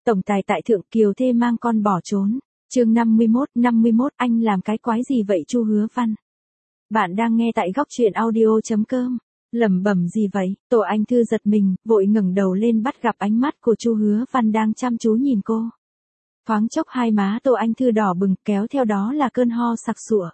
Tổng tài tại thượng, kiều thê mang con bỏ trốn. Chương 51, anh làm cái quái gì vậy Chu Hứa Văn? Bạn đang nghe tại góc truyện audio.com. Lẩm bẩm gì vậy? Tô Anh Thư giật mình, vội ngẩng đầu lên bắt gặp ánh mắt của Chu Hứa Văn đang chăm chú nhìn cô. Thoáng chốc hai má Tô Anh Thư đỏ bừng, kéo theo đó là cơn ho sặc sụa.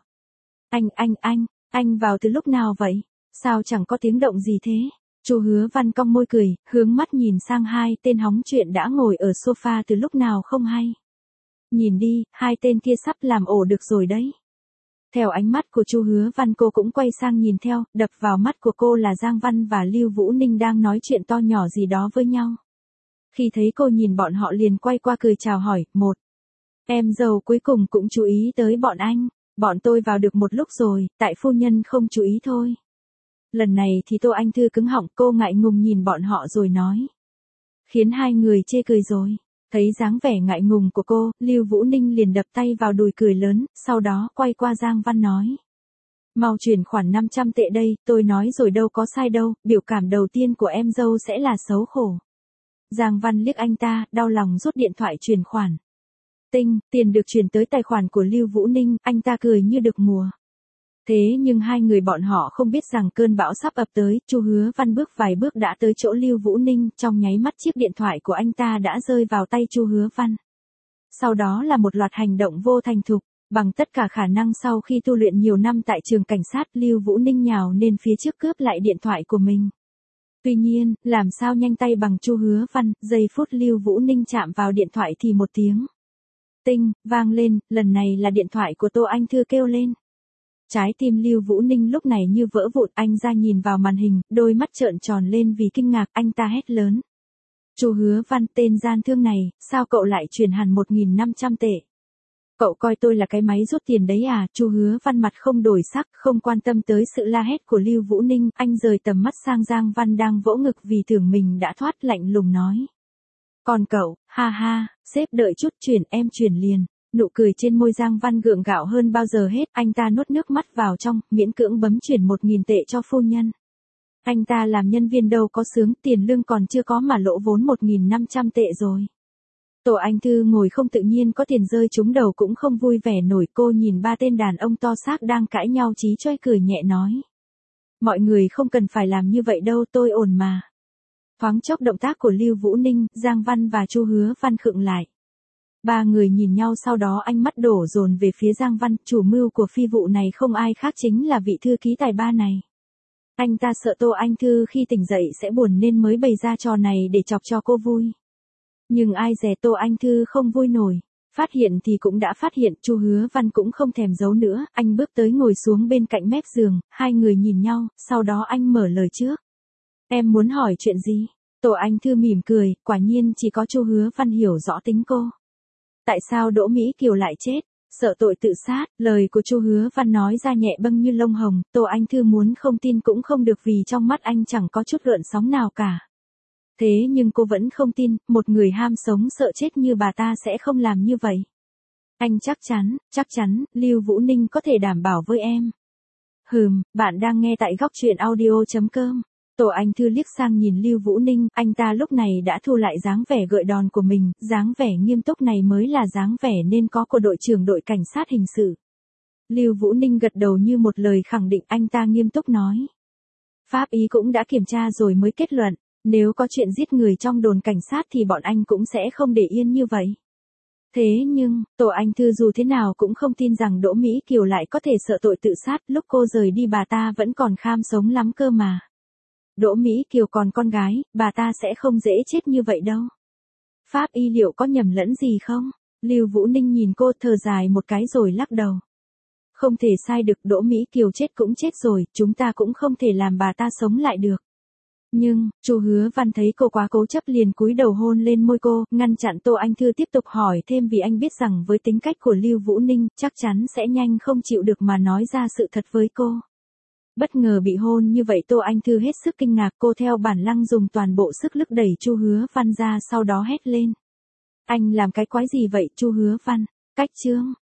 Anh vào từ lúc nào vậy? Sao chẳng có tiếng động gì thế? Chu Hứa Văn cong môi cười, hướng mắt nhìn sang hai tên hóng chuyện đã ngồi ở sofa từ lúc nào không hay. Nhìn đi, hai tên kia sắp làm ổ được rồi đấy. Theo ánh mắt của Chu Hứa Văn cô cũng quay sang nhìn theo, đập vào mắt của cô là Giang Văn và Lưu Vũ Ninh đang nói chuyện to nhỏ gì đó với nhau. Khi thấy cô nhìn bọn họ liền quay qua cười chào hỏi, một. Em dâu cuối cùng cũng chú ý tới bọn anh, bọn tôi vào được một lúc rồi, tại phu nhân không chú ý thôi. Lần này thì Tô Anh Thư cứng họng, cô ngại ngùng nhìn bọn họ rồi nói. Khiến hai người chê cười rồi. Thấy dáng vẻ ngại ngùng của cô, Lưu Vũ Ninh liền đập tay vào đùi cười lớn, sau đó quay qua Giang Văn nói. Mau chuyển khoản 500 tệ đây, tôi nói rồi đâu có sai đâu, biểu cảm đầu tiên của em dâu sẽ là xấu khổ. Giang Văn liếc anh ta, đau lòng rút điện thoại chuyển khoản. Tinh, tiền được chuyển tới tài khoản của Lưu Vũ Ninh, anh ta cười như được mùa. Thế nhưng hai người bọn họ không biết rằng cơn bão sắp ập tới, Chu Hứa Văn bước vài bước đã tới chỗ Lưu Vũ Ninh, trong nháy mắt chiếc điện thoại của anh ta đã rơi vào tay Chu Hứa Văn. Sau đó là một loạt hành động vô thành thục, bằng tất cả khả năng sau khi tu luyện nhiều năm tại trường cảnh sát, Lưu Vũ Ninh nhào lên phía trước cướp lại điện thoại của mình. Tuy nhiên, làm sao nhanh tay bằng Chu Hứa Văn, giây phút Lưu Vũ Ninh chạm vào điện thoại thì một tiếng tinh vang lên, lần này là điện thoại của Tô Anh Thư kêu lên. Trái tim Lưu Vũ Ninh lúc này như vỡ vụn, anh ra nhìn vào màn hình, đôi mắt trợn tròn lên vì kinh ngạc, anh ta hét lớn. Chu Hứa Văn, tên gian thương này, sao cậu lại chuyển hẳn 1.500 tệ? Cậu coi tôi là cái máy rút tiền đấy à? Chu Hứa Văn mặt không đổi sắc, không quan tâm tới sự la hét của Lưu Vũ Ninh, anh rời tầm mắt sang Giang Văn đang vỗ ngực vì tưởng mình đã thoát, lạnh lùng nói. Còn cậu, ha ha, sếp đợi chút em chuyển liền. Nụ cười trên môi Giang Văn gượng gạo hơn bao giờ hết, anh ta nuốt nước mắt vào trong, miễn cưỡng bấm chuyển 1.000 tệ cho phu nhân. Anh ta làm nhân viên đâu có sướng, tiền lương còn chưa có mà lỗ vốn 1.500 tệ rồi. Tô Anh Thư ngồi không tự nhiên có tiền rơi trúng đầu cũng không vui vẻ nổi, cô nhìn ba tên đàn ông to xác đang cãi nhau chí choi cười nhẹ nói. Mọi người không cần phải làm như vậy đâu, tôi ổn mà. Thoáng chốc động tác của Lưu Vũ Ninh, Giang Văn và Chu Hứa Văn khựng lại. Ba người nhìn nhau sau đó ánh mắt đổ dồn về phía Giang Văn, chủ mưu của phi vụ này không ai khác chính là vị thư ký tài ba này. Anh ta sợ Tô Anh Thư khi tỉnh dậy sẽ buồn nên mới bày ra trò này để chọc cho cô vui. Nhưng ai dè Tô Anh Thư không vui nổi. Phát hiện thì cũng đã phát hiện, Chu Hứa Văn cũng không thèm giấu nữa, anh bước tới ngồi xuống bên cạnh mép giường, hai người nhìn nhau, sau đó anh mở lời trước. Em muốn hỏi chuyện gì? Tô Anh Thư mỉm cười, quả nhiên chỉ có Chu Hứa Văn hiểu rõ tính cô. Tại sao Đỗ Mỹ Kiều lại chết? Sợ tội tự sát, lời của Chu Hứa Văn nói ra nhẹ bâng như lông hồng, Tô Anh Thư muốn không tin cũng không được vì trong mắt anh chẳng có chút gợn sóng nào cả. Thế nhưng cô vẫn không tin, một người ham sống sợ chết như bà ta sẽ không làm như vậy. Anh chắc chắn, Lưu Vũ Ninh có thể đảm bảo với em. Bạn đang nghe tại góc truyện audio.com. Tô Anh Thư liếc sang nhìn Lưu Vũ Ninh, anh ta lúc này đã thu lại dáng vẻ gợi đòn của mình, dáng vẻ nghiêm túc này mới là dáng vẻ nên có của đội trưởng đội cảnh sát hình sự. Lưu Vũ Ninh gật đầu như một lời khẳng định, anh ta nghiêm túc nói. Pháp y cũng đã kiểm tra rồi mới kết luận, nếu có chuyện giết người trong đồn cảnh sát thì bọn anh cũng sẽ không để yên như vậy. Thế nhưng, Tô Anh Thư dù thế nào cũng không tin rằng Đỗ Mỹ Kiều lại có thể sợ tội tự sát, lúc cô rời đi bà ta vẫn còn kham sống lắm cơ mà. Đỗ Mỹ Kiều còn con gái, bà ta sẽ không dễ chết như vậy đâu. Pháp y liệu có nhầm lẫn gì không? Lưu Vũ Ninh nhìn cô thở dài một cái rồi lắc đầu. Không thể sai được, Đỗ Mỹ Kiều chết cũng chết rồi, chúng ta cũng không thể làm bà ta sống lại được. Nhưng, Chu Hứa Văn thấy cô quá cố chấp liền cúi đầu hôn lên môi cô, ngăn chặn Tô Anh Thư tiếp tục hỏi thêm vì anh biết rằng với tính cách của Lưu Vũ Ninh, chắc chắn sẽ nhanh không chịu được mà nói ra sự thật với cô. Bất ngờ bị hôn như vậy Tô Anh Thư hết sức kinh ngạc, cô theo bản năng dùng toàn bộ sức lực đẩy Chu Hứa Văn ra sau đó hét lên. Anh làm cái quái gì vậy Chu Hứa Văn? Cách chương.